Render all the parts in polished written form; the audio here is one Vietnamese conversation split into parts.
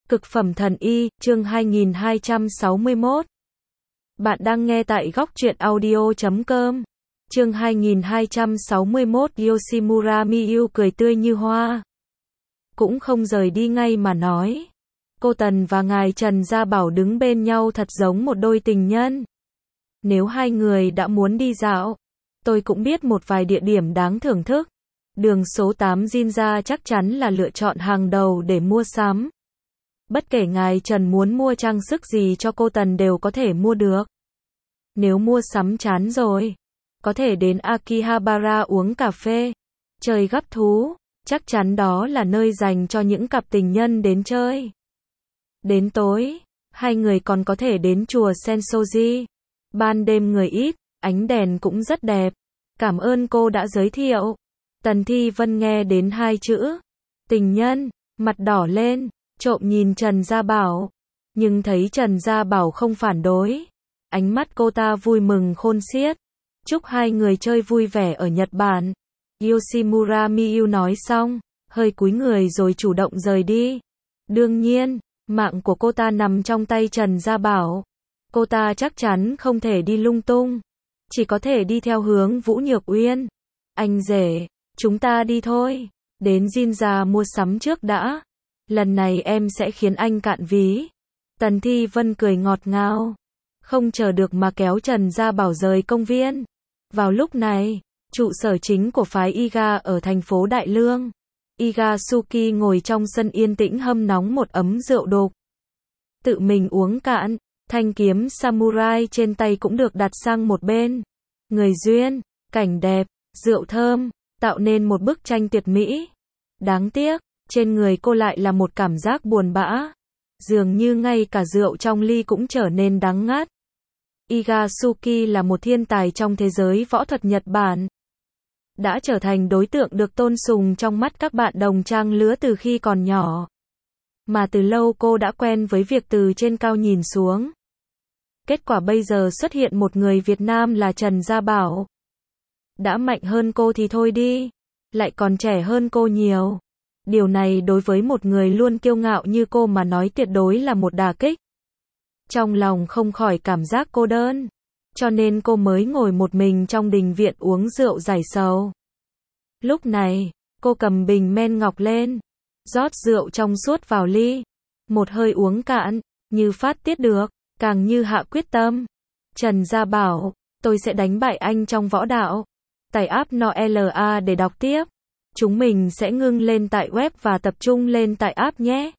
Cực phẩm thần y, chương 2261. Bạn đang nghe tại góc truyện audio.com. Chương 2261. Yoshimura Miyu cười tươi như hoa. Cũng không rời đi ngay mà nói. Cô Tần và ngài Trần Gia Bảo đứng bên nhau thật giống một đôi tình nhân. Nếu hai người đã muốn đi dạo, tôi cũng biết một vài địa điểm đáng thưởng thức. Đường số 8 Jinja chắc chắn là lựa chọn hàng đầu để mua sắm. Bất kể ngài Trần muốn mua trang sức gì cho cô Tần đều có thể mua được. Nếu mua sắm chán rồi, có thể đến Akihabara uống cà phê, chơi gắp thú, chắc chắn đó là nơi dành cho những cặp tình nhân đến chơi. Đến tối, hai người còn có thể đến chùa Sensoji. Ban đêm người ít, ánh đèn cũng rất đẹp. Cảm ơn cô đã giới thiệu. Tần Thi Vân nghe đến hai chữ tình nhân, mặt đỏ lên, trộm nhìn Trần Gia Bảo. Nhưng thấy Trần Gia Bảo không phản đối. Ánh mắt cô ta vui mừng khôn xiết. Chúc hai người chơi vui vẻ ở Nhật Bản. Yoshimura Miyu nói xong, hơi cúi người rồi chủ động rời đi. Đương nhiên, mạng của cô ta nằm trong tay Trần Gia Bảo. Cô ta chắc chắn không thể đi lung tung. Chỉ có thể đi theo hướng Vũ Nhược Uyên. Anh rể, chúng ta đi thôi. Đến Jinja mua sắm trước đã. Lần này em sẽ khiến anh cạn ví. Tần Thi Vân cười ngọt ngào. Không chờ được mà kéo Trần Gia Bảo rời công viên. Vào lúc này, trụ sở chính của phái Iga ở thành phố Đại Lương. Iga Suki ngồi trong sân yên tĩnh hâm nóng một ấm rượu đục. Tự mình uống cạn, thanh kiếm samurai trên tay cũng được đặt sang một bên. Người duyên, cảnh đẹp, rượu thơm, tạo nên một bức tranh tuyệt mỹ. Đáng tiếc, trên người cô lại là một cảm giác buồn bã. Dường như ngay cả rượu trong ly cũng trở nên đắng ngắt. Iga Suki là một thiên tài trong thế giới võ thuật Nhật Bản. Đã trở thành đối tượng được tôn sùng trong mắt các bạn đồng trang lứa từ khi còn nhỏ. Mà từ lâu cô đã quen với việc từ trên cao nhìn xuống. Kết quả bây giờ xuất hiện một người Việt Nam là Trần Gia Bảo. Đã mạnh hơn cô thì thôi đi. Lại còn trẻ hơn cô nhiều. Điều này đối với một người luôn kiêu ngạo như cô mà nói tuyệt đối là một đả kích. Trong lòng không khỏi cảm giác cô đơn. Cho nên cô mới ngồi một mình trong đình viện uống rượu giải sầu. Lúc này, cô cầm bình men ngọc lên. Rót rượu trong suốt vào ly. Một hơi uống cạn, như phát tiết được, càng như hạ quyết tâm. Trần Gia Bảo, tôi sẽ đánh bại anh trong võ đạo. Tải app NOLA để đọc tiếp. Chúng mình sẽ ngưng lên tại web và tập trung lên tại app nhé.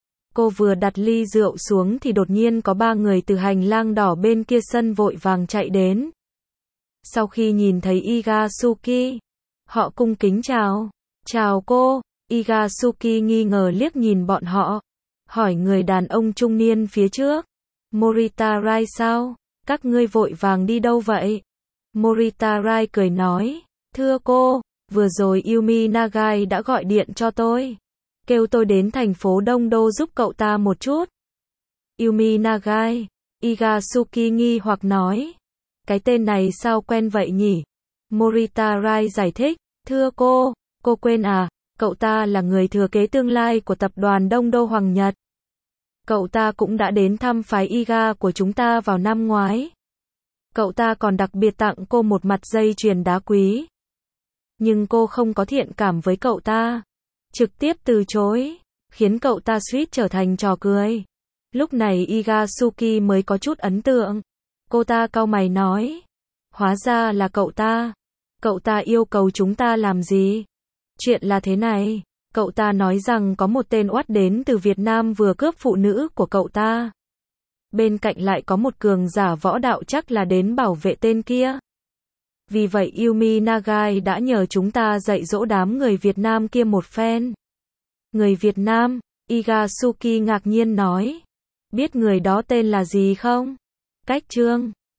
Cô vừa đặt ly rượu xuống thì đột nhiên có ba người từ hành lang đỏ bên kia sân vội vàng chạy đến. Sau khi nhìn thấy Iga Suki, họ cung kính chào. Chào cô. Iga Suki nghi ngờ liếc nhìn bọn họ. Hỏi người đàn ông trung niên phía trước. Morita Rai sao? Các ngươi vội vàng đi đâu vậy? Morita Rai cười nói. Thưa cô, vừa rồi Yumi Nagai đã gọi điện cho tôi. Kêu tôi đến thành phố Đông Đô giúp cậu ta một chút. Yumi Nagai. Iga Suki nghi hoặc nói. Cái tên này sao quen vậy nhỉ? Morita Rai giải thích. Thưa cô quên à, cậu ta là người thừa kế tương lai của tập đoàn Đông Đô Hoàng Nhật. Cậu ta cũng đã đến thăm phái Iga của chúng ta vào năm ngoái. Cậu ta còn đặc biệt tặng cô một mặt dây chuyền đá quý. Nhưng cô không có thiện cảm với cậu ta. Trực tiếp từ chối, khiến cậu ta suýt trở thành trò cười. Lúc này Iga Suki mới có chút ấn tượng. Cô ta cau mày nói. Hóa ra là cậu ta. Cậu ta yêu cầu chúng ta làm gì? Chuyện là thế này. Cậu ta nói rằng có một tên oắt đến từ Việt Nam vừa cướp phụ nữ của cậu ta. Bên cạnh lại có một cường giả võ đạo chắc là đến bảo vệ tên kia. Vì vậy Yumi Nagai đã nhờ chúng ta dạy dỗ đám người Việt Nam kia một phen. Người Việt Nam? Iga Suki ngạc nhiên nói. Biết người đó tên là gì không? Cách Trương.